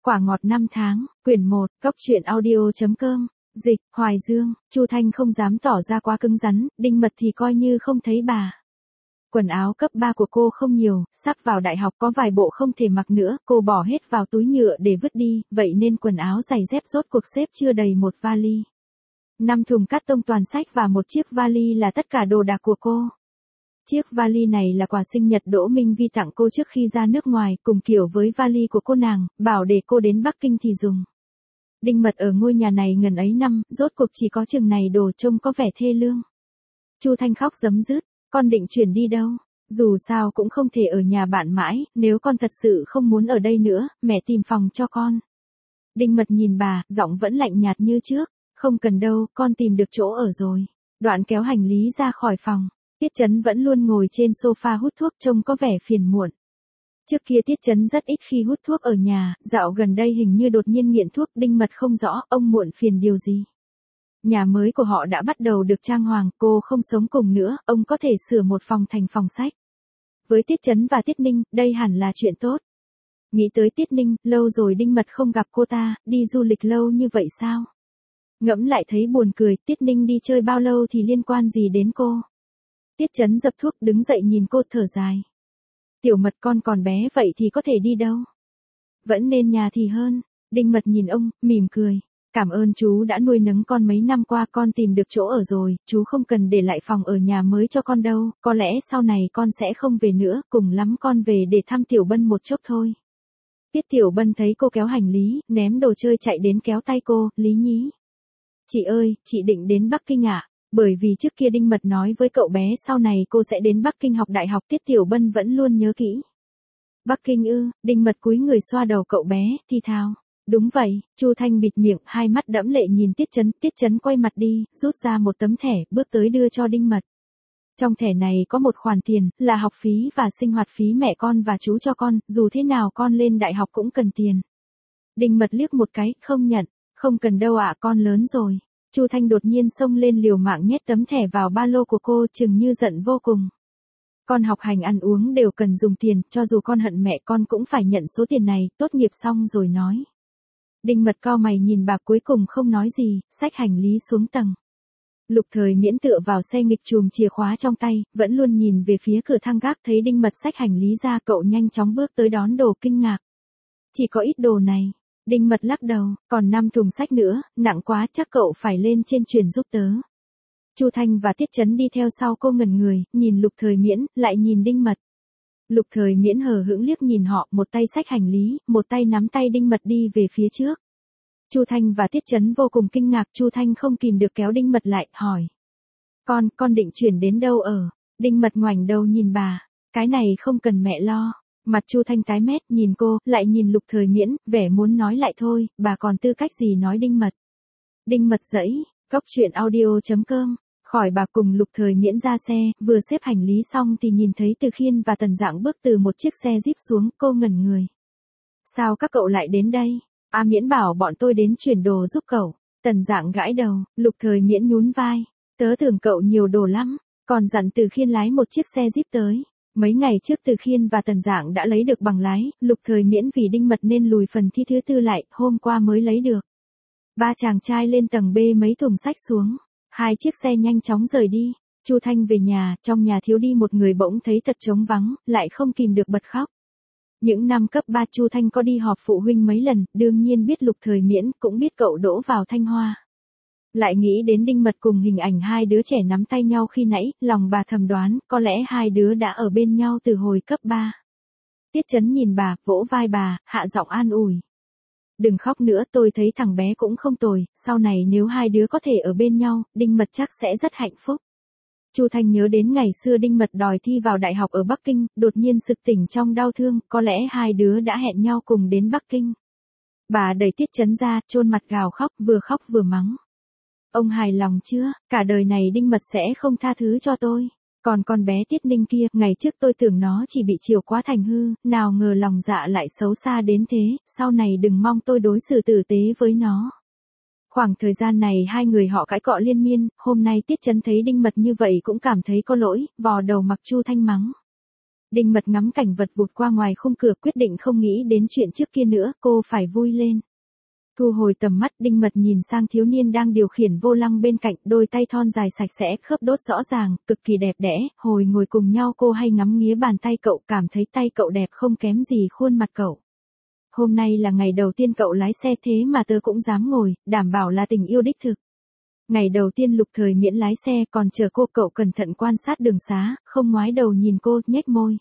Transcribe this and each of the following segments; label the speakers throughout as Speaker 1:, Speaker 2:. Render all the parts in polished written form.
Speaker 1: Quả ngọt năm tháng, quyển 1, Cóc truyện audio.com, dịch, Hoài Dương, Chu Thanh không dám tỏ ra quá cứng rắn, Đinh Mật thì coi như không thấy bà. Quần áo cấp 3 của cô không nhiều, sắp vào đại học có vài bộ không thể mặc nữa, cô bỏ hết vào túi nhựa để vứt đi, vậy nên quần áo giày dép rốt cuộc xếp chưa đầy một vali. 5 thùng cát tông toàn sách và một chiếc vali là tất cả đồ đạc của cô. Chiếc vali này là quà sinh nhật Đỗ Minh Vi tặng cô trước khi ra nước ngoài, cùng kiểu với vali của cô nàng, bảo để cô đến Bắc Kinh thì dùng. Đinh Mật ở ngôi nhà này ngần ấy năm, rốt cuộc chỉ có chừng này đồ trông có vẻ thê lương. Chu Thanh khóc rấm rứt, con định chuyển đi đâu? Dù sao cũng không thể ở nhà bạn mãi, nếu con thật sự không muốn ở đây nữa, mẹ tìm phòng cho con. Đinh Mật nhìn bà, giọng vẫn lạnh nhạt như trước, không cần đâu, con tìm được chỗ ở rồi. Đoạn kéo hành lý ra khỏi phòng. Tiết Chấn vẫn luôn ngồi trên sofa hút thuốc trông có vẻ phiền muộn. Trước kia Tiết Chấn rất ít khi hút thuốc ở nhà, dạo gần đây hình như đột nhiên nghiện thuốc. Đinh Mật không rõ ông muộn phiền điều gì. Nhà mới của họ đã bắt đầu được trang hoàng, cô không sống cùng nữa, ông có thể sửa một phòng thành phòng sách. Với Tiết Chấn và Tiết Ninh, đây hẳn là chuyện tốt. Nghĩ tới Tiết Ninh, lâu rồi Đinh Mật không gặp cô ta, đi du lịch lâu như vậy sao? Ngẫm lại thấy buồn cười, Tiết Ninh đi chơi bao lâu thì liên quan gì đến cô? Tiết Chấn dập thuốc đứng dậy nhìn cô thở dài. Tiểu Mật con còn bé vậy thì có thể đi đâu? Vẫn nên nhà thì hơn. Đinh Mật nhìn ông, mỉm cười. Cảm ơn chú đã nuôi nấng con mấy năm qua, con tìm được chỗ ở rồi, chú không cần để lại phòng ở nhà mới cho con đâu, có lẽ sau này con sẽ không về nữa, cùng lắm con về để thăm Tiểu Bân một chốc thôi. Tiết Tiểu Bân thấy cô kéo hành lý, ném đồ chơi chạy đến kéo tay cô, Lý Nhí. Chị ơi, chị định đến Bắc Kinh ạ? Bởi vì trước kia Đinh Mật nói với cậu bé sau này cô sẽ đến Bắc Kinh học đại học, Tiết Tiểu Bân vẫn luôn nhớ kỹ. Bắc Kinh ư? Đinh Mật cúi người xoa đầu cậu bé, thì thào. Đúng vậy, Chu Thanh bịt miệng, hai mắt đẫm lệ nhìn Tiết Chấn quay mặt đi, rút ra một tấm thẻ, bước tới đưa cho Đinh Mật. Trong thẻ này có một khoản tiền, là học phí và sinh hoạt phí mẹ con và chú cho con, dù thế nào con lên đại học cũng cần tiền. Đinh Mật liếc một cái, không nhận, không cần đâu ạ, con lớn rồi. Chu Thanh đột nhiên xông lên liều mạng nhét tấm thẻ vào ba lô của cô, chừng như giận vô cùng. Con học hành ăn uống đều cần dùng tiền, cho dù con hận mẹ con cũng phải nhận số tiền này, tốt nghiệp xong rồi nói. Đinh Mật cau mày nhìn bà cuối cùng không nói gì, xách hành lý xuống tầng. Lục Thời Miễn tựa vào xe nghịch chùm chìa khóa trong tay, vẫn luôn nhìn về phía cửa thang gác, thấy Đinh Mật xách hành lý ra, cậu nhanh chóng bước tới đón đồ kinh ngạc. Chỉ có ít đồ này. Đinh Mật lắc đầu, còn 5 thùng sách nữa, nặng quá chắc cậu phải lên trên truyền giúp tớ. Chu Thanh và Tiết Chấn đi theo sau cô ngẩn người, nhìn Lục Thời Miễn, lại nhìn Đinh Mật. Lục Thời Miễn hờ hững liếc nhìn họ, một tay xách hành lý, một tay nắm tay Đinh Mật đi về phía trước. Chu Thanh và Tiết Chấn vô cùng kinh ngạc, Chu Thanh không kìm được kéo Đinh Mật lại, hỏi. Con định chuyển đến đâu ở? Đinh Mật ngoảnh đầu nhìn bà, cái này không cần mẹ lo. Mặt Chu Thanh tái mét, nhìn cô, lại nhìn Lục Thời Miễn, vẻ muốn nói lại thôi, bà còn tư cách gì nói Đinh Mật. Đinh Mật dãy, Cóc truyện audio.com, khỏi bà cùng Lục Thời Miễn ra xe, vừa xếp hành lý xong thì nhìn thấy Từ Khiên và Tần Dạng bước từ một chiếc xe Jeep xuống, cô ngẩn người. Sao các cậu lại đến đây? Miễn bảo bọn tôi đến chuyển đồ giúp cậu. Tần Dạng gãi đầu, Lục Thời Miễn nhún vai. Tớ tưởng cậu nhiều đồ lắm, còn dặn Từ Khiên lái một chiếc xe Jeep tới. Mấy ngày trước Từ Khiên và Tần Dạng đã lấy được bằng lái, Lục Thời Miễn vì Đinh Mật nên lùi phần thi thứ 4 lại, hôm qua mới lấy được. Ba chàng trai lên tầng B mấy thùng sách xuống. 2 chiếc xe nhanh chóng rời đi. Chu Thanh về nhà, trong nhà thiếu đi một người bỗng thấy thật trống vắng, lại không kìm được bật khóc. Những năm cấp 3 Chu Thanh có đi họp phụ huynh mấy lần, đương nhiên biết Lục Thời Miễn, cũng biết cậu đỗ vào Thanh Hoa. Lại nghĩ đến Đinh Mật cùng hình ảnh hai đứa trẻ nắm tay nhau khi nãy, lòng bà thầm đoán, có lẽ hai đứa đã ở bên nhau từ hồi cấp 3. Tiết Chấn nhìn bà, vỗ vai bà, hạ giọng an ủi. Đừng khóc nữa, tôi thấy thằng bé cũng không tồi, sau này nếu hai đứa có thể ở bên nhau, Đinh Mật chắc sẽ rất hạnh phúc. Chu Thanh nhớ đến ngày xưa Đinh Mật đòi thi vào đại học ở Bắc Kinh, đột nhiên sực tỉnh trong đau thương, có lẽ hai đứa đã hẹn nhau cùng đến Bắc Kinh. Bà đẩy Tiết Chấn ra, chôn mặt gào khóc vừa mắng. Ông hài lòng chưa? Cả đời này Đinh Mật sẽ không tha thứ cho tôi. Còn con bé Tiết Ninh kia, ngày trước tôi tưởng nó chỉ bị chiều quá thành hư, nào ngờ lòng dạ lại xấu xa đến thế, sau này đừng mong tôi đối xử tử tế với nó. Khoảng thời gian này hai người họ cãi cọ liên miên, hôm nay Tiết Chấn thấy Đinh Mật như vậy cũng cảm thấy có lỗi, vò đầu mặc Chu Thanh mắng. Đinh Mật ngắm cảnh vật vụt qua ngoài khung cửa, quyết định không nghĩ đến chuyện trước kia nữa, cô phải vui lên. Thu hồi tầm mắt, Đinh Mật nhìn sang thiếu niên đang điều khiển vô lăng bên cạnh, đôi tay thon dài sạch sẽ, khớp đốt rõ ràng, cực kỳ đẹp đẽ. Hồi ngồi cùng nhau cô hay ngắm nghía bàn tay cậu, cảm thấy tay cậu đẹp không kém gì khuôn mặt cậu. Hôm nay là ngày đầu tiên cậu lái xe, thế mà tớ cũng dám ngồi, đảm bảo là tình yêu đích thực. Ngày đầu tiên Lục Thời Miễn lái xe, còn chờ cô, cậu cẩn thận quan sát đường xá, không ngoái đầu nhìn cô, nhếch môi.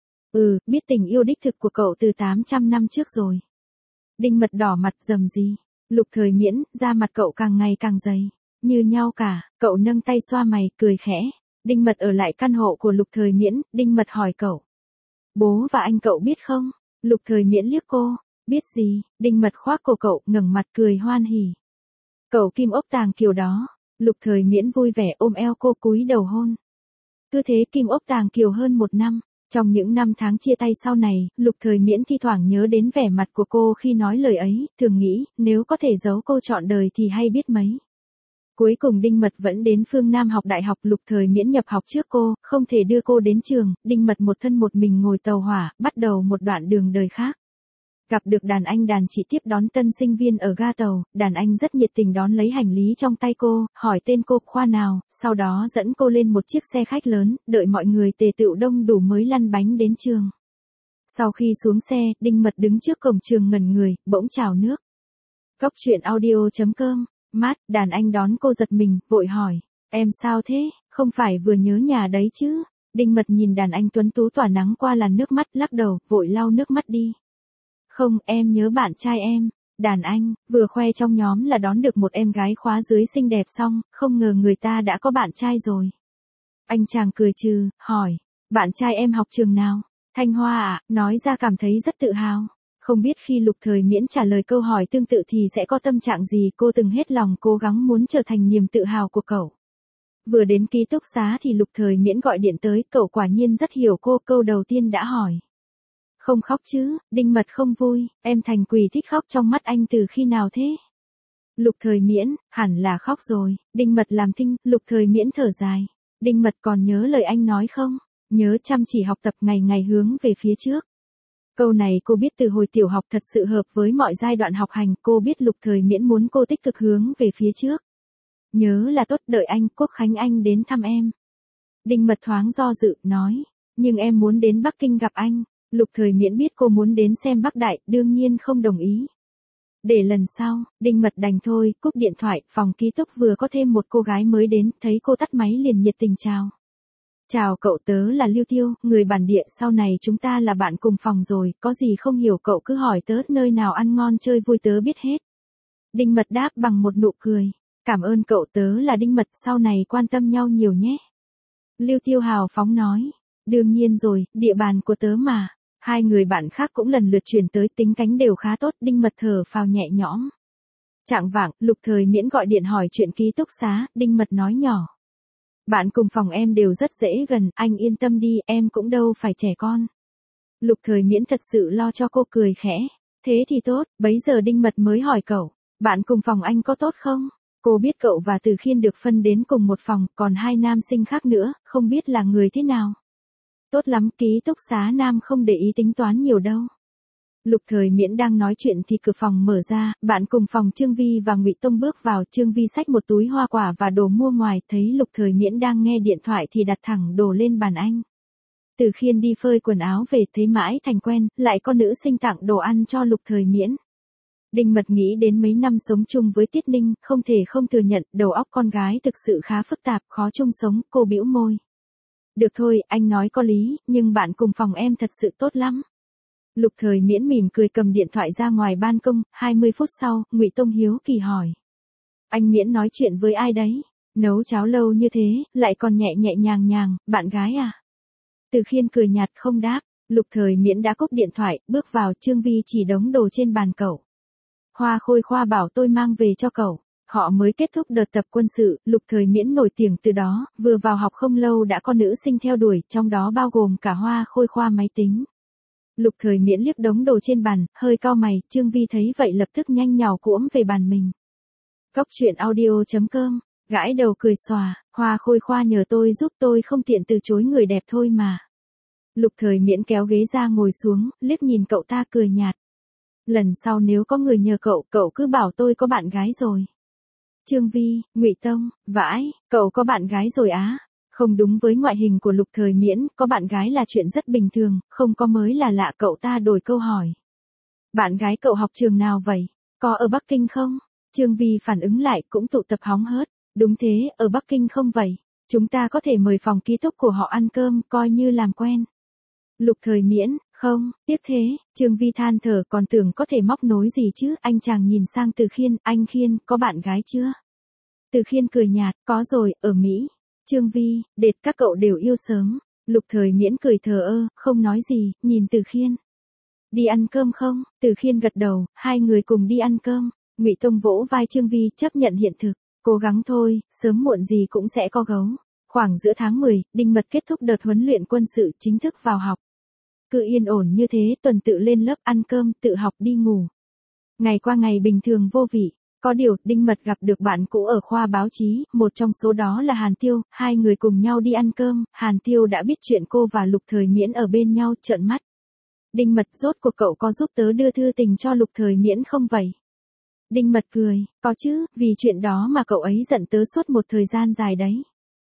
Speaker 1: Biết tình yêu đích thực của cậu từ 800 năm trước rồi. Đinh Mật đỏ mặt rầm gì. Lục Thời Miễn, da mặt cậu càng ngày càng dày. Như nhau cả, cậu nâng tay xoa mày, cười khẽ. Đinh Mật ở lại căn hộ của Lục Thời Miễn, Đinh Mật hỏi cậu. Bố và anh cậu biết không? Lục Thời Miễn liếc cô. Biết gì? Đinh Mật khoác cổ cậu, ngẩng mặt cười hoan hỉ. Cậu kim ốc tàng kiều đó. Lục Thời Miễn vui vẻ ôm eo cô, cúi đầu hôn. Cứ thế kim ốc tàng kiều hơn 1 năm. Trong những năm tháng chia tay sau này, Lục Thời Miễn thi thoảng nhớ đến vẻ mặt của cô khi nói lời ấy, thường nghĩ, nếu có thể giấu cô trọn đời thì hay biết mấy. Cuối cùng Đinh Mật vẫn đến phương Nam học đại học, Lục Thời Miễn nhập học trước cô, không thể đưa cô đến trường, Đinh Mật một thân một mình ngồi tàu hỏa, bắt đầu một đoạn đường đời khác. Gặp được đàn anh đàn chị tiếp đón tân sinh viên ở ga tàu, đàn anh rất nhiệt tình đón lấy hành lý trong tay cô, hỏi tên cô, khoa nào, sau đó dẫn cô lên một chiếc xe khách lớn, đợi mọi người tề tựu đông đủ mới lăn bánh đến trường. Sau khi xuống xe, Đinh Mật đứng trước cổng trường ngẩn người, bỗng trào nước. Cóc truyện audio.com, mát, đàn anh đón cô giật mình, vội hỏi, em sao thế, không phải vừa nhớ nhà đấy chứ? Đinh Mật nhìn đàn anh tuấn tú tỏa nắng qua làn nước mắt, lắc đầu, vội lau nước mắt đi. Không, em nhớ bạn trai em. Đàn anh, vừa khoe trong nhóm là đón được một em gái khóa dưới xinh đẹp xong, không ngờ người ta đã có bạn trai rồi. Anh chàng cười trừ, hỏi, bạn trai em học trường nào? Thanh Hoa à, nói ra cảm thấy rất tự hào. Không biết khi Lục Thời Miễn trả lời câu hỏi tương tự thì sẽ có tâm trạng gì, cô từng hết lòng cố gắng muốn trở thành niềm tự hào của cậu. Vừa đến ký túc xá thì Lục Thời Miễn gọi điện tới, cậu quả nhiên rất hiểu cô, câu đầu tiên đã hỏi. Không khóc chứ? Đinh Mật không vui, em thành quỷ thích khóc trong mắt anh từ khi nào thế? Lục Thời Miễn, hẳn là khóc rồi. Đinh Mật làm thinh, Lục Thời Miễn thở dài. Đinh Mật còn nhớ lời anh nói không? Nhớ chăm chỉ học tập, ngày ngày hướng về phía trước. Câu này cô biết từ hồi tiểu học, thật sự hợp với mọi giai đoạn học hành, cô biết Lục Thời Miễn muốn cô tích cực hướng về phía trước. Nhớ là tốt, đợi anh, Quốc Khánh anh đến thăm em. Đinh Mật thoáng do dự, nói, nhưng em muốn đến Bắc Kinh gặp anh. Lục Thời Miễn biết cô muốn đến xem Bắc Đại, đương nhiên không đồng ý. Để lần sau, Đinh Mật đành thôi, cúp điện thoại, phòng ký túc vừa có thêm một cô gái mới đến, thấy cô tắt máy liền nhiệt tình chào. Chào cậu, tớ là Lưu Tiêu, người bản địa, sau này chúng ta là bạn cùng phòng rồi, có gì không hiểu cậu cứ hỏi tớ, nơi nào ăn ngon chơi vui tớ biết hết. Đinh Mật đáp bằng một nụ cười, cảm ơn cậu, tớ là Đinh Mật, sau này quan tâm nhau nhiều nhé. Lưu Tiêu hào phóng nói, đương nhiên rồi, địa bàn của tớ mà. Hai người bạn khác cũng lần lượt chuyển tới, tính cánh đều khá tốt, Đinh Mật thở phào nhẹ nhõm. Chạng vạng, Lục Thời Miễn gọi điện hỏi chuyện ký túc xá, Đinh Mật nói nhỏ. Bạn cùng phòng em đều rất dễ gần, anh yên tâm đi, em cũng đâu phải trẻ con. Lục Thời Miễn thật sự lo cho cô, cười khẽ. Thế thì tốt, bấy giờ Đinh Mật mới hỏi cậu, bạn cùng phòng anh có tốt không? Cô biết cậu và Từ Khiên được phân đến cùng một phòng, còn 2 nam sinh khác nữa, không biết là người thế nào. Tốt lắm, ký túc xá nam không để ý tính toán nhiều đâu. Lục Thời Miễn đang nói chuyện thì cửa phòng mở ra, bạn cùng phòng Trương Vi và Ngụy Tông bước vào, Trương Vi xách một túi hoa quả và đồ mua ngoài, thấy Lục Thời Miễn đang nghe điện thoại thì đặt thẳng đồ lên bàn anh. Từ Khiên đi phơi quần áo về, thấy mãi thành quen, lại có nữ sinh tặng đồ ăn cho Lục Thời Miễn. Đinh Mật nghĩ đến mấy năm sống chung với Tiết Ninh, không thể không thừa nhận, đầu óc con gái thực sự khá phức tạp, khó chung sống, cô bĩu môi. Được thôi, anh nói có lý, nhưng bạn cùng phòng em thật sự tốt lắm. Lục Thời Miễn mỉm cười cầm điện thoại ra ngoài ban công, 20 phút sau, Ngụy Tông hiếu kỳ hỏi. Anh Miễn nói chuyện với ai đấy? Nấu cháo lâu như thế, lại còn nhẹ nhẹ nhàng nhàng, bạn gái à? Từ Khiên cười nhạt không đáp, Lục Thời Miễn đã cúp điện thoại, bước vào, Trương Vi chỉ đống đồ trên bàn cậu. Hoa Khôi Khoa bảo tôi mang về cho cậu. Họ mới kết thúc đợt tập quân sự, Lục Thời Miễn nổi tiếng từ đó, vừa vào học không lâu đã có nữ sinh theo đuổi, trong đó bao gồm cả Hoa Khôi khoa máy tính. Lục Thời Miễn liếc đống đồ trên bàn, hơi cau mày, Trương Vi thấy vậy lập tức nhanh nhào cuỗm về bàn mình. Cóc truyện audio.com, gãi đầu cười xòa, Hoa Khôi khoa nhờ tôi giúp, tôi không tiện từ chối người đẹp thôi mà. Lục Thời Miễn kéo ghế ra ngồi xuống, liếc nhìn cậu ta cười nhạt. Lần sau nếu có người nhờ cậu, cậu cứ bảo tôi có bạn gái rồi. Trương Vi, Ngụy Tông, vãi, cậu có bạn gái rồi á? Không đúng với ngoại hình của Lục Thời Miễn, có bạn gái là chuyện rất bình thường, không có mới là lạ. Cậu ta đổi câu hỏi. Bạn gái cậu học trường nào vậy? Có ở Bắc Kinh không? Trương Vi phản ứng lại cũng tụ tập hóng hớt. Đúng thế, ở Bắc Kinh không vậy? Chúng ta có thể mời phòng ký túc của họ ăn cơm, coi như làm quen. Lục Thời Miễn, không, tiếc thế. Trương Vi than thở, còn tưởng có thể móc nối gì chứ. Anh chàng nhìn sang Từ Khiên, anh Khiên, có bạn gái chưa? Từ Khiên cười nhạt, có rồi, ở Mỹ. Trương Vi, đệt các cậu đều yêu sớm. Lục Thời Miễn cười thờ ơ, không nói gì, nhìn Từ Khiên. Đi ăn cơm không? Từ Khiên gật đầu, hai người cùng đi ăn cơm. Ngụy Tông vỗ vai Trương Vi, chấp nhận hiện thực. Cố gắng thôi, sớm muộn gì cũng sẽ có gấu. Khoảng giữa tháng 10, Đinh Mật kết thúc đợt huấn luyện quân sự chính thức vào học. Cứ yên ổn như thế, tuần tự lên lớp ăn cơm, tự học đi ngủ. Ngày qua ngày bình thường vô vị. Có điều, Đinh Mật gặp được bạn cũ ở khoa báo chí, một trong số đó là Hàn Tiêu, hai người cùng nhau đi ăn cơm, Hàn Tiêu đã biết chuyện cô và Lục Thời Miễn ở bên nhau, trợn mắt. Đinh Mật, rốt cuộc cậu có giúp tớ đưa thư tình cho Lục Thời Miễn không vậy? Đinh Mật cười, có chứ, vì chuyện đó mà cậu ấy giận tớ suốt một thời gian dài đấy.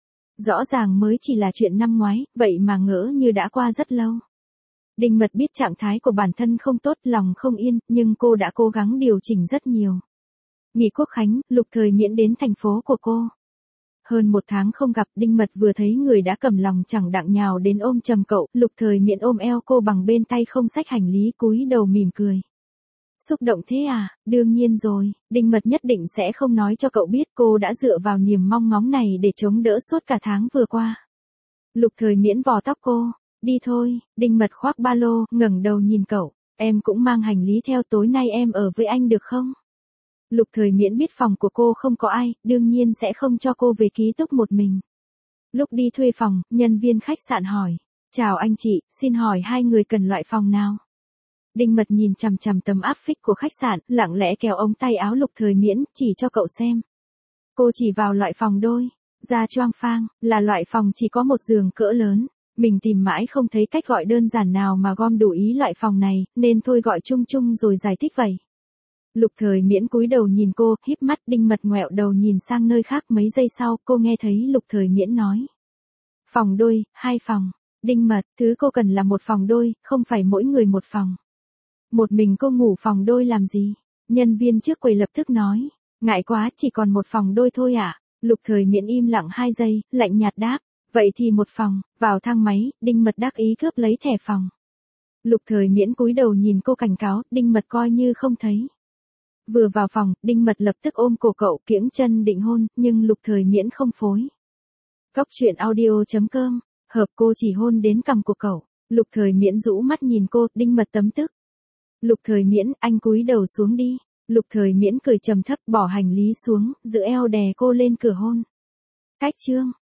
Speaker 1: Rõ ràng mới chỉ là chuyện năm ngoái, vậy mà ngỡ như đã qua rất lâu. Đinh Mật biết trạng thái của bản thân không tốt, lòng không yên, nhưng cô đã cố gắng điều chỉnh rất nhiều. Nghỉ Quốc khánh, Lục Thời Miễn đến thành phố của cô. Hơn một tháng không gặp, Đinh Mật vừa thấy người đã cầm lòng chẳng đặng nhào đến ôm chầm cậu. Lục Thời Miễn ôm eo cô bằng bên tay không xách hành lý, cúi đầu mỉm cười. Xúc động thế à? Đương nhiên rồi, Đinh Mật nhất định sẽ không nói cho cậu biết cô đã dựa vào niềm mong ngóng này để chống đỡ suốt cả tháng vừa qua. Lục Thời Miễn vò tóc cô. Đi thôi. Đinh Mật khoác ba lô, ngẩng đầu nhìn cậu. Em cũng mang hành lý theo, tối nay em ở với anh được không? Lục Thời Miễn biết phòng của cô không có ai, đương nhiên sẽ không cho cô về ký túc một mình. Lúc đi thuê phòng, nhân viên khách sạn hỏi. Chào anh chị, xin hỏi hai người cần loại phòng nào? Đinh Mật nhìn chằm chằm tấm áp phích của khách sạn, lặng lẽ kéo ống tay áo Lục Thời Miễn, chỉ cho cậu xem. Cô chỉ vào loại phòng đôi. Da choang phang, là loại phòng chỉ có một giường cỡ lớn. Mình tìm mãi không thấy cách gọi đơn giản nào mà gom đủ ý loại phòng này, nên thôi gọi chung chung rồi giải thích vậy. Lục Thời Miễn cúi đầu nhìn cô, híp mắt. Đinh Mật ngoẹo đầu nhìn sang nơi khác, mấy giây sau, cô nghe thấy Lục Thời Miễn nói. Phòng đôi, 2 phòng. Đinh Mật, thứ cô cần là một phòng đôi, không phải mỗi người một phòng. Một mình cô ngủ phòng đôi làm gì? Nhân viên trước quầy lập tức nói. Ngại quá, chỉ còn một phòng đôi thôi ạ. Lục Thời Miễn im lặng 2 giây, lạnh nhạt đáp. Vậy thì một phòng. Vào thang máy, Đinh Mật đắc ý cướp lấy thẻ phòng. Lục Thời Miễn cúi đầu nhìn cô cảnh cáo, Đinh Mật coi như không thấy. Vừa vào phòng, Đinh Mật lập tức ôm cổ cậu, kiễng chân định hôn, nhưng Lục Thời Miễn không phối. Góc truyện audio.com, hợp cô chỉ hôn đến cằm của cậu. Lục Thời Miễn rũ mắt nhìn cô, Đinh Mật tấm tức. Lục Thời Miễn, anh cúi đầu xuống đi. Lục Thời Miễn cười trầm thấp, bỏ hành lý xuống, giữ eo đè cô lên cửa hôn. Cách chương.